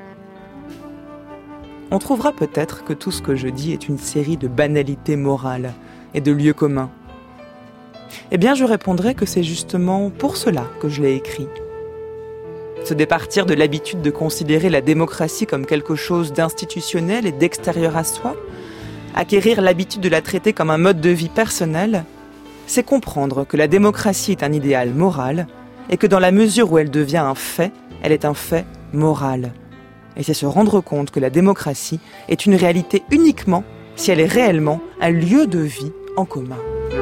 On trouvera peut-être que tout ce que je dis est une série de banalités morales et de lieux communs. Eh bien, je répondrai que c'est justement pour cela que je l'ai écrit. Se départir de l'habitude de considérer la démocratie comme quelque chose d'institutionnel et d'extérieur à soi, acquérir l'habitude de la traiter comme un mode de vie personnel, c'est comprendre que la démocratie est un idéal moral et que dans la mesure où elle devient un fait, elle est un fait moral. Et c'est se rendre compte que la démocratie est une réalité uniquement si elle est réellement un lieu de vie en commun.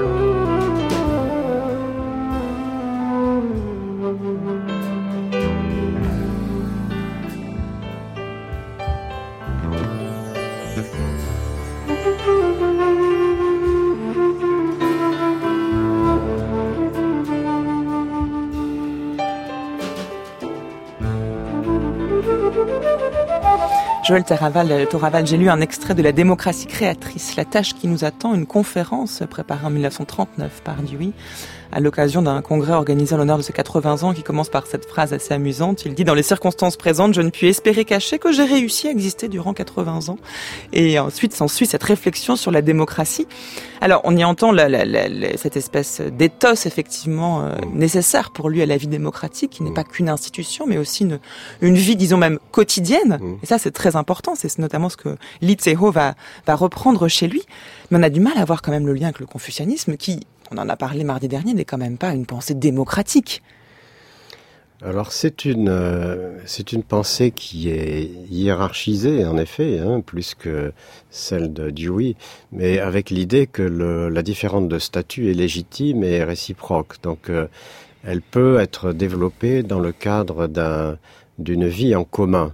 Joël Toraval, j'ai lu un extrait de La démocratie créatrice, la tâche qui nous attend, une conférence préparée en 1939 par Dewey, à l'occasion d'un congrès organisé en l'honneur de ses 80 ans, qui commence par cette phrase assez amusante. Il dit « Dans les circonstances présentes, je ne puis espérer cacher que j'ai réussi à exister durant 80 ans. » Et ensuite s'ensuit cette réflexion sur la démocratie. Alors, on y entend cette espèce d'éthos, effectivement, nécessaire pour lui à la vie démocratique, qui n'est pas qu'une institution, mais aussi une vie, disons même, quotidienne. Et ça, c'est très important. C'est notamment ce que Lee Tse-ho va reprendre chez lui. Mais on a du mal à voir quand même le lien avec le confucianisme, qui, on en a parlé mardi dernier, n'est quand même pas une pensée démocratique. Alors c'est une pensée qui est hiérarchisée en effet, plus que celle de Dewey, mais avec l'idée que la différence de statut est légitime et réciproque. Donc elle peut être développée dans le cadre d'une vie en commun.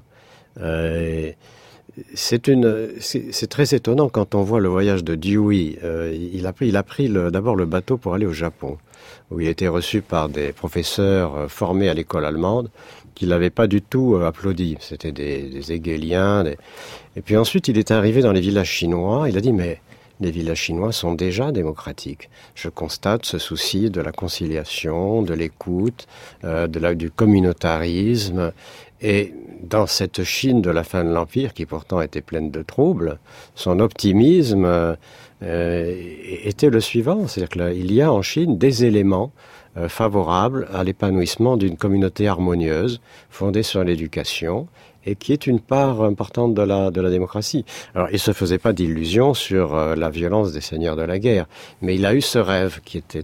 C'est très étonnant quand on voit le voyage de Dewey. Il a pris d'abord le bateau pour aller au Japon, où il a été reçu par des professeurs formés à l'école allemande qui l'avaient pas du tout applaudi. C'était des hégéliens. Et puis ensuite, il est arrivé dans les villages chinois. Il a dit, mais les villages chinois sont déjà démocratiques. Je constate ce souci de la conciliation, de l'écoute, du communautarisme. Et dans cette Chine de la fin de l'Empire, qui pourtant était pleine de troubles, son optimisme était le suivant. C'est-à-dire qu'il y a en Chine des éléments favorables à l'épanouissement d'une communauté harmonieuse, fondée sur l'éducation, et qui est une part importante de la démocratie. Alors, il se faisait pas d'illusions sur la violence des seigneurs de la guerre, mais il a eu ce rêve qui était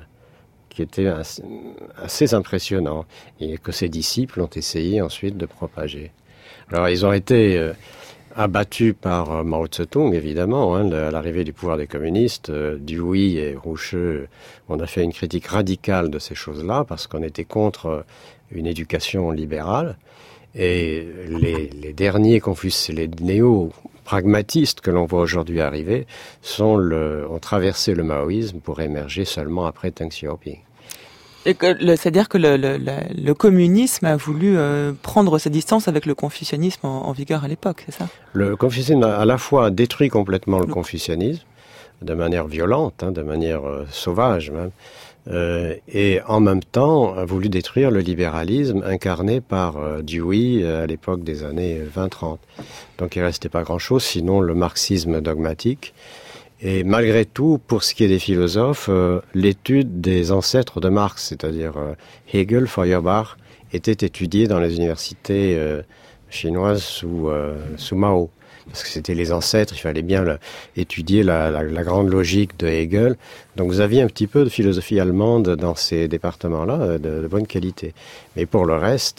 assez impressionnant, et que ses disciples ont essayé ensuite de propager. Alors, ils ont été abattus par Mao Tse-tung, évidemment, à l'arrivée du pouvoir des communistes. Dewey et Roucheux, on a fait une critique radicale de ces choses-là, parce qu'on était contre une éducation libérale. Et les derniers les néo-pragmatistes que l'on voit aujourd'hui arriver ont traversé le maoïsme pour émerger seulement après Deng Xiaoping. C'est-à-dire que le communisme a voulu prendre ses distances avec le confucianisme en vigueur à l'époque, c'est ça? Le confucianisme a à la fois détruit complètement le confucianisme, de manière violente, de manière sauvage même, et en même temps a voulu détruire le libéralisme incarné par Dewey à l'époque des années 20-30. Donc il ne restait pas grand-chose, sinon le marxisme dogmatique. Et malgré tout, pour ce qui est des philosophes, l'étude des ancêtres de Marx, c'est-à-dire Hegel, Feuerbach, était étudiée dans les universités chinoises sous Mao. Parce que c'était les ancêtres, il fallait bien étudier la grande logique de Hegel. Donc vous aviez un petit peu de philosophie allemande dans ces départements-là, de bonne qualité. Mais pour le reste,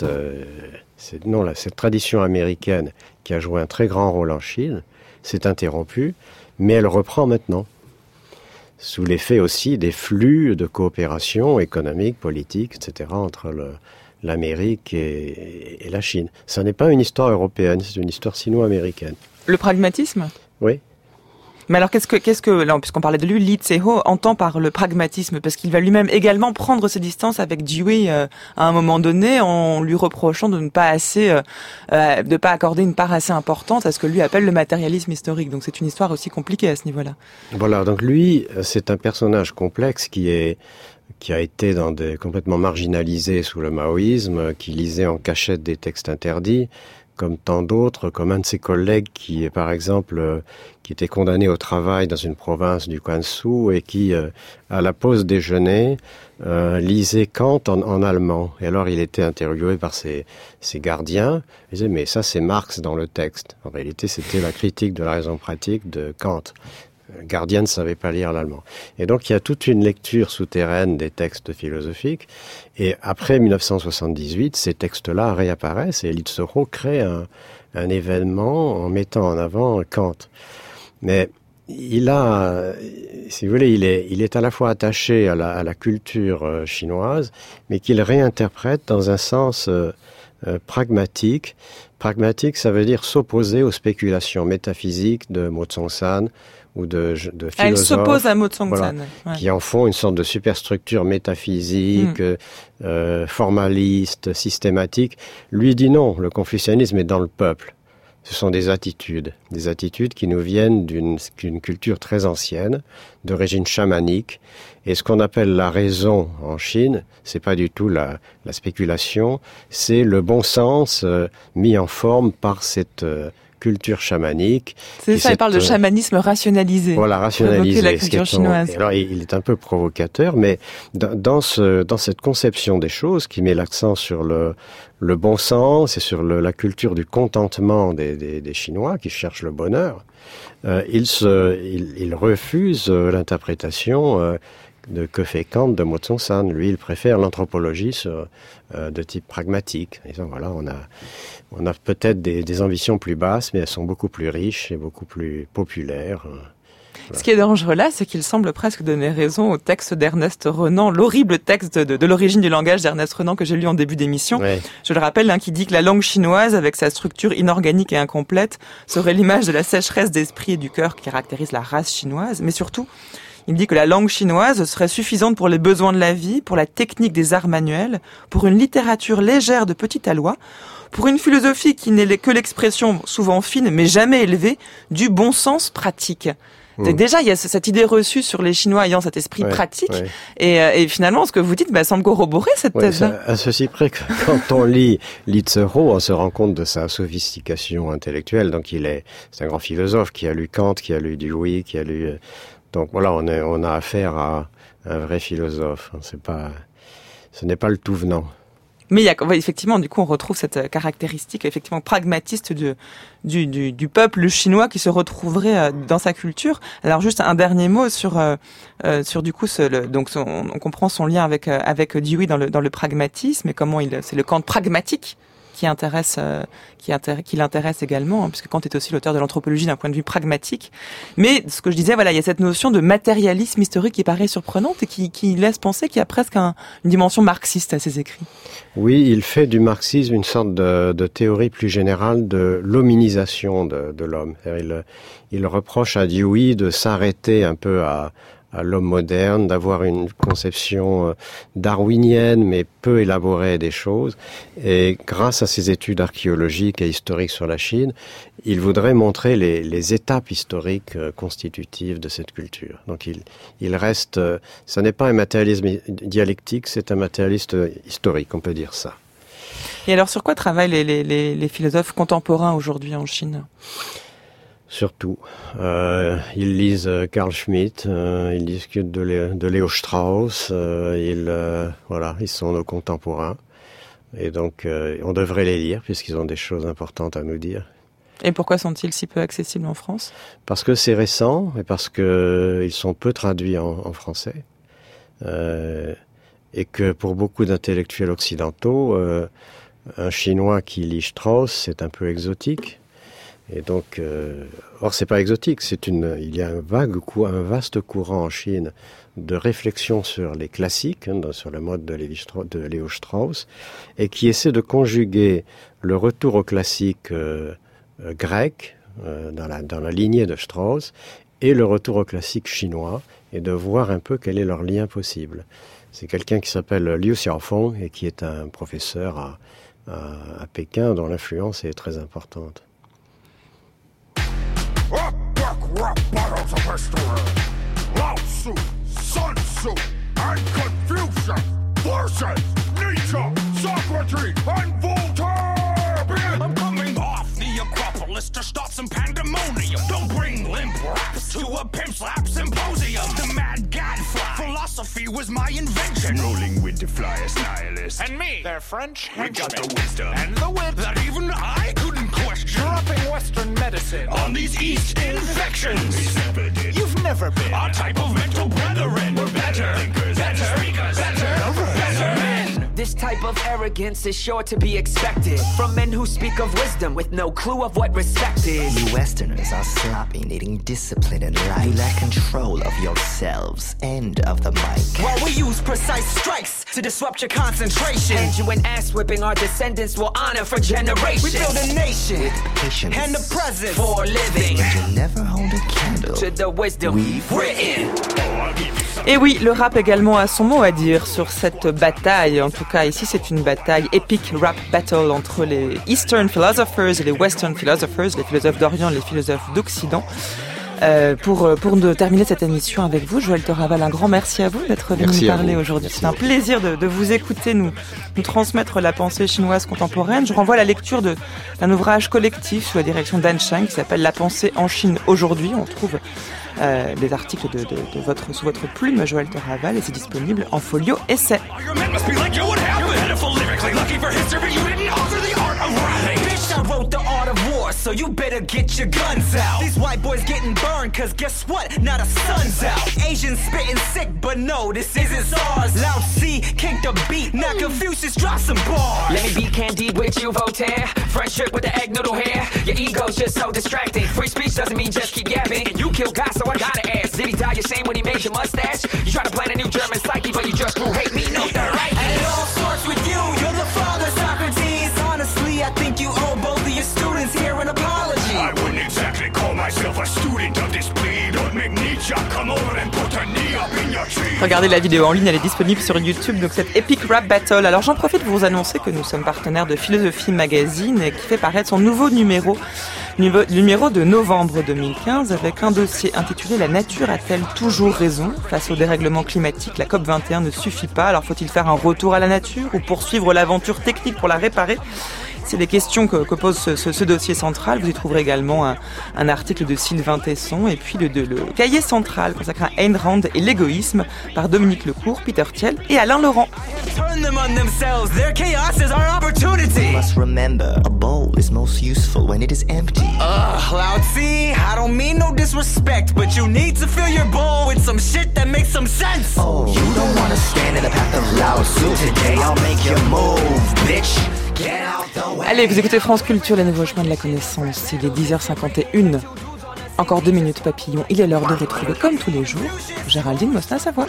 cette tradition américaine qui a joué un très grand rôle en Chine s'est interrompue, mais elle reprend maintenant, sous l'effet aussi des flux de coopération économique, politique, etc., entre l'Amérique et la Chine. Ce n'est pas une histoire européenne, c'est une histoire sino-américaine. Le pragmatisme ? Oui. Mais alors, qu'est-ce que là, puisqu'on parlait de lui, Li Tse-ho entend par le pragmatisme? Parce qu'il va lui-même également prendre ses distances avec Dewey à un moment donné, en lui reprochant de ne pas de pas accorder une part assez importante à ce que lui appelle le matérialisme historique. Donc c'est une histoire aussi compliquée à ce niveau-là. Voilà, donc lui, c'est un personnage complexe qui a été complètement marginalisé sous le maoïsme, qui lisait en cachette des textes interdits, comme tant d'autres, comme un de ses collègues qui, par exemple, qui était condamné au travail dans une province du Gansu et qui, à la pause déjeuner, lisait Kant en allemand. Et alors il était interviewé par ses gardiens. Il disait, mais ça c'est Marx dans le texte. En réalité, c'était la critique de la raison pratique de Kant. Le gardien ne savait pas lire l'allemand. Et donc il y a toute une lecture souterraine des textes philosophiques. Et après 1978, ces textes-là réapparaissent et Li Tse-ho crée un événement en mettant en avant Kant. Mais il est à la fois attaché à la culture chinoise, mais qu'il réinterprète dans un sens pragmatique. Pragmatique, ça veut dire s'opposer aux spéculations métaphysiques de Mo Tsong-san, ou de philosophes. Elle s'oppose à Mo Tsong-san. Voilà, qui en font une sorte de superstructure métaphysique, formaliste, systématique. Lui dit non, le confucianisme est dans le peuple. Ce sont des attitudes qui nous viennent d'une culture très ancienne, d'origine chamanique. Et ce qu'on appelle la raison en Chine, c'est pas du tout la spéculation, c'est le bon sens mis en forme par cette culture chamanique. C'est ça, il parle de chamanisme rationalisé. Voilà, rationalisé. La culture chinoise. Alors, il est un peu provocateur, mais dans cette conception des choses qui met l'accent sur le bon sens et sur la culture du contentement des Chinois qui cherchent le bonheur, il refuse l'interprétation de que fait Kant de Mo Tsong-san. Lui, il préfère l'anthropologie de type pragmatique. Disons, voilà, on a peut-être des ambitions plus basses, mais elles sont beaucoup plus riches et beaucoup plus populaires. Voilà. Ce qui est dangereux là, c'est qu'il semble presque donner raison au texte d'Ernest Renan, l'horrible texte de l'origine du langage d'Ernest Renan que j'ai lu en début d'émission. Ouais. Je le rappelle, qui dit que la langue chinoise, avec sa structure inorganique et incomplète, serait l'image de la sécheresse d'esprit et du cœur qui caractérise la race chinoise. Mais surtout, il dit que la langue chinoise serait suffisante pour les besoins de la vie, pour la technique des arts manuels, pour une littérature légère de petit aloi, pour une philosophie qui n'est que l'expression souvent fine, mais jamais élevée, du bon sens pratique. Déjà, il y a cette idée reçue sur les Chinois ayant cet esprit pratique. Et finalement, ce que vous dites semble corroborer cette thèse-là. À ceci près que quand on lit Cicéron, on se rend compte de sa sophistication intellectuelle. Donc c'est un grand philosophe qui a lu Kant, qui a lu Dewey, qui a lu... Donc voilà, on a affaire à un vrai philosophe. Ce n'est pas le tout venant. Mais effectivement, du coup, on retrouve cette caractéristique effectivement pragmatiste du peuple chinois qui se retrouverait dans sa culture. Alors juste un dernier mot sur du coup on comprend son lien avec Dewey dans le pragmatisme et comment c'est le Kant pragmatique qui l'intéresse également, puisque Kant est aussi l'auteur de l'anthropologie d'un point de vue pragmatique. Mais ce que je disais, il y a cette notion de matérialisme historique qui paraît surprenante et qui laisse penser qu'il y a presque une dimension marxiste à ses écrits. Oui, il fait du marxisme une sorte de théorie plus générale de l'hominisation de l'homme. Il reproche à Dewey de s'arrêter un peu à l'homme moderne, d'avoir une conception darwinienne mais peu élaborée des choses. Et grâce à ses études archéologiques et historiques sur la Chine, il voudrait montrer les étapes historiques constitutives de cette culture. Donc il reste... ce n'est pas un matérialisme dialectique, c'est un matérialiste historique, on peut dire ça. Et alors sur quoi travaillent les philosophes contemporains aujourd'hui en Chine ? Surtout. Ils lisent Carl Schmitt, ils discutent de Léo Strauss, ils sont nos contemporains. Et donc, on devrait les lire, puisqu'ils ont des choses importantes à nous dire. Et pourquoi sont-ils si peu accessibles en France ? Parce que c'est récent, et parce qu'ils sont peu traduits en français. Et que pour beaucoup d'intellectuels occidentaux, un Chinois qui lit Strauss, c'est un peu exotique. Et donc, or c'est pas exotique, il y a un vaste courant en Chine de réflexion sur les classiques, sur le mode de Léo Strauss, et qui essaie de conjuguer le retour au classique grec, dans la lignée de Strauss, et le retour au classique chinois, et de voir un peu quel est leur lien possible. C'est quelqu'un qui s'appelle Liu Xiaofeng, et qui est un professeur à Pékin, dont l'influence est très importante. Rap battles of history. Lao Tzu, Sun Tzu, and Confucius versus Nietzsche, Socrates, and Voltaire. I'm coming off the Acropolis to start some pandemonium. Don't bring limp raps to a pimp slap symposium. The mad gadfly philosophy was my invention. Rolling with the flyest nihilists. And me, their French henchmen. We got the wisdom and the wit that even I couldn't question. Dropping Western medicine on these East infections. You've never been our type of mental brethren. We're better thinkers, better speakers, better men. This type of arrogance is sure to be expected from men who speak of wisdom with no clue of what respect is. You Westerners are sloppy, needing discipline in life. You lack control of yourselves and of the mic. While we use precise strikes to disrupt your concentration. And you an ass whipping our descendants will honor for generations. We build a nation with patience and the presence for living. And you never hold a candle to the wisdom we've written. Et oui, le rap également a son mot à dire sur cette bataille. En tout cas, ici, c'est une bataille epic rap battle entre les Eastern Philosophers et les Western Philosophers, les philosophes d'Orient et les philosophes d'Occident. Pour terminer cette émission avec vous, Joël Thoraval, un grand merci à vous d'être venu nous parler aujourd'hui. C'est un plaisir de vous écouter, nous transmettre la pensée chinoise contemporaine. Je renvoie à la lecture d'un ouvrage collectif sous la direction d'Anne Chang qui s'appelle La pensée en Chine aujourd'hui. On trouve des articles sous votre plume, Joël Thoraval, et c'est disponible en folio essai. I wrote the art of war, so you better get your guns out. These white boys getting burned, cause guess what? Now the sun's out. Asians spitting sick, but no, this isn't SARS. Lao Tzu kicked the beat, now Confucius drop some bars. Let me be candid with you, Voltaire. Friendship with the egg noodle hair. Your ego's just so distracting. Free speech doesn't mean just keep yapping. And you killed God, so I gotta ask, did he die ashamed when he made your mustache? You try to plan a new German psyche, but you just grew hate me, no, they're right. And it all starts with you, you're the father, Socrates. Honestly, I think you owe both of your students here an apology. I wouldn't exactly call myself a student of this breed. Don't make Nietzsche come over and put a knee up in your tree. Regardez la vidéo en ligne, elle est disponible sur YouTube, donc cette Epic Rap Battle. Alors j'en profite pour vous annoncer que nous sommes partenaires de Philosophie Magazine et qui fait paraître son nouveau numéro numéro de novembre 2015 avec un dossier intitulé « La nature a-t-elle toujours raison ? Face au dérèglement climatique, la COP21 ne suffit pas, alors faut-il faire un retour à la nature ou poursuivre l'aventure technique pour la réparer ?» C'est les questions que pose ce dossier central. Vous y trouverez également un article de Sylvain Tesson et puis le cahier central consacré à Ayn Rand et l'égoïsme par Dominique Lecourt, Peter Thiel et Alain Laurent. Must remember, a bowl is most useful when it is empty. Lao-Tzu, I don't mean no disrespect, but you need to fill your bowl with some shit that makes some sense. Oh, you don't wanna stand in the path of Lao-Tzu today. I'll make you move, bitch. Allez, vous écoutez France Culture, les nouveaux chemins de la connaissance. Il est 10h51. Encore 2 minutes papillon. Il est l'heure de retrouver, comme tous les jours, Géraldine Mosna-Savoie.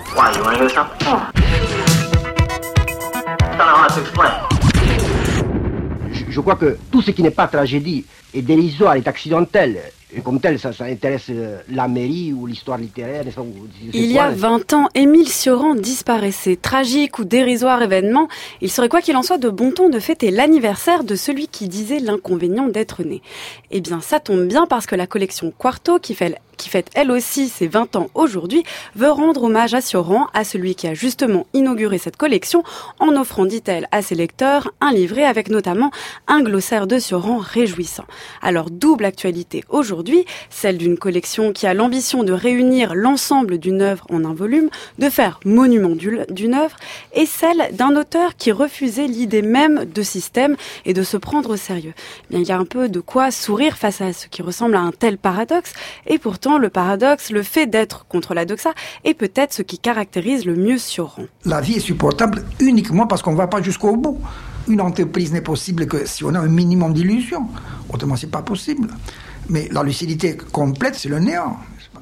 Je crois que tout ce qui n'est pas tragédie est dérisoire, est accidentel. Et comme tel, ça intéresse la mairie ou l'histoire littéraire. Il y a 20 ans, Émile Cioran disparaissait. Tragique ou dérisoire événement, il serait quoi qu'il en soit de bon ton de fêter l'anniversaire de celui qui disait l'inconvénient d'être né. Eh bien, ça tombe bien parce que la collection Quarto, qui fête elle aussi ses 20 ans aujourd'hui, veut rendre hommage à Cioran, à celui qui a justement inauguré cette collection, en offrant, dit-elle, à ses lecteurs un livret avec notamment un glossaire de Cioran réjouissant. Alors, double actualité aujourd'hui, celle d'une collection qui a l'ambition de réunir l'ensemble d'une œuvre en un volume, de faire monument d'une œuvre, et celle d'un auteur qui refusait l'idée même de système et de se prendre au sérieux. Eh bien, il y a un peu de quoi sourire face à ce qui ressemble à un tel paradoxe, et pourtant, le paradoxe, le fait d'être contre la doxa, est peut-être ce qui caractérise le mieux Cioran. La vie est supportable uniquement parce qu'on ne va pas jusqu'au bout. Une entreprise n'est possible que si on a un minimum d'illusion. Autrement, c'est pas possible. Mais la lucidité complète, c'est le néant.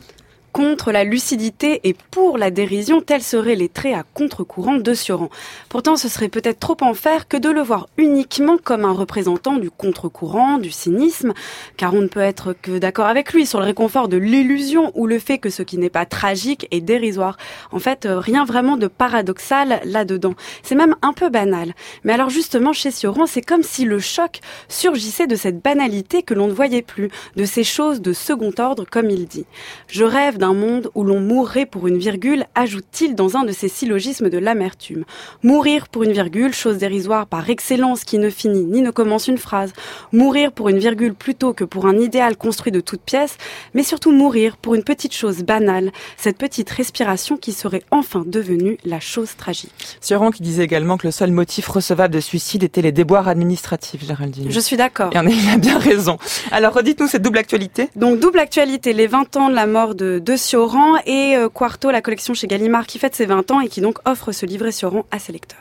Contre la lucidité et pour la dérision, tels seraient les traits à contre-courant de Cioran. Pourtant, ce serait peut-être trop en faire que de le voir uniquement comme un représentant du contre-courant, du cynisme, car on ne peut être que d'accord avec lui sur le réconfort de l'illusion ou le fait que ce qui n'est pas tragique est dérisoire. En fait, rien vraiment de paradoxal là-dedans. C'est même un peu banal. Mais alors justement, chez Cioran, c'est comme si le choc surgissait de cette banalité que l'on ne voyait plus, de ces choses de second ordre, comme il dit. Je rêve d'un monde où l'on mourrait pour une virgule, ajoute-t-il dans un de ses syllogismes de l'amertume. Mourir pour une virgule, chose dérisoire par excellence qui ne finit ni ne commence une phrase. Mourir pour une virgule plutôt que pour un idéal construit de toutes pièces, mais surtout mourir pour une petite chose banale, cette petite respiration qui serait enfin devenue la chose tragique. Cioran qui disait également que le seul motif recevable de suicide était les déboires administratifs, Géraldine. Je suis d'accord. Et il a bien raison. Alors, redites-nous cette double actualité. Donc, double actualité, les 20 ans de la mort de Cioran et Quarto, la collection chez Gallimard qui fête ses 20 ans et qui donc offre ce livret Cioran à ses lecteurs.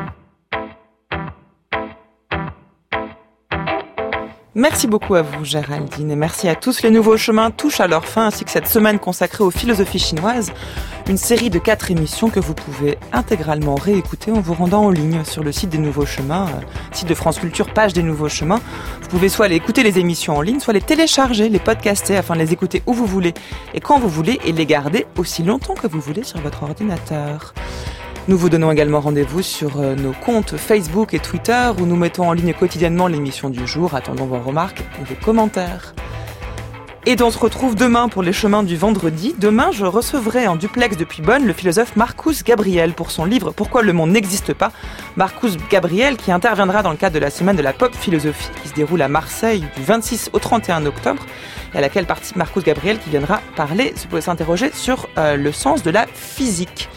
Merci beaucoup à vous, Géraldine, et merci à tous. Les nouveaux chemins touchent à leur fin, ainsi que cette semaine consacrée aux philosophies chinoises, une série de 4 émissions que vous pouvez intégralement réécouter en vous rendant en ligne sur le site des Nouveaux Chemins, site de France Culture, page des Nouveaux Chemins. Vous pouvez soit aller écouter les émissions en ligne, soit les télécharger, les podcaster, afin de les écouter où vous voulez et quand vous voulez, et les garder aussi longtemps que vous voulez sur votre ordinateur. Nous vous donnons également rendez-vous sur nos comptes Facebook et Twitter où nous mettons en ligne quotidiennement l'émission du jour. Attendons vos remarques et vos commentaires. Et on se retrouve demain pour les chemins du vendredi. Demain, je recevrai en duplex depuis Bonn le philosophe Marcus Gabriel pour son livre « Pourquoi le monde n'existe pas ». Marcus Gabriel qui interviendra dans le cadre de la semaine de la pop philosophie qui se déroule à Marseille du 26 au 31 octobre et à laquelle participe Marcus Gabriel qui viendra s'interroger sur le sens de la physique.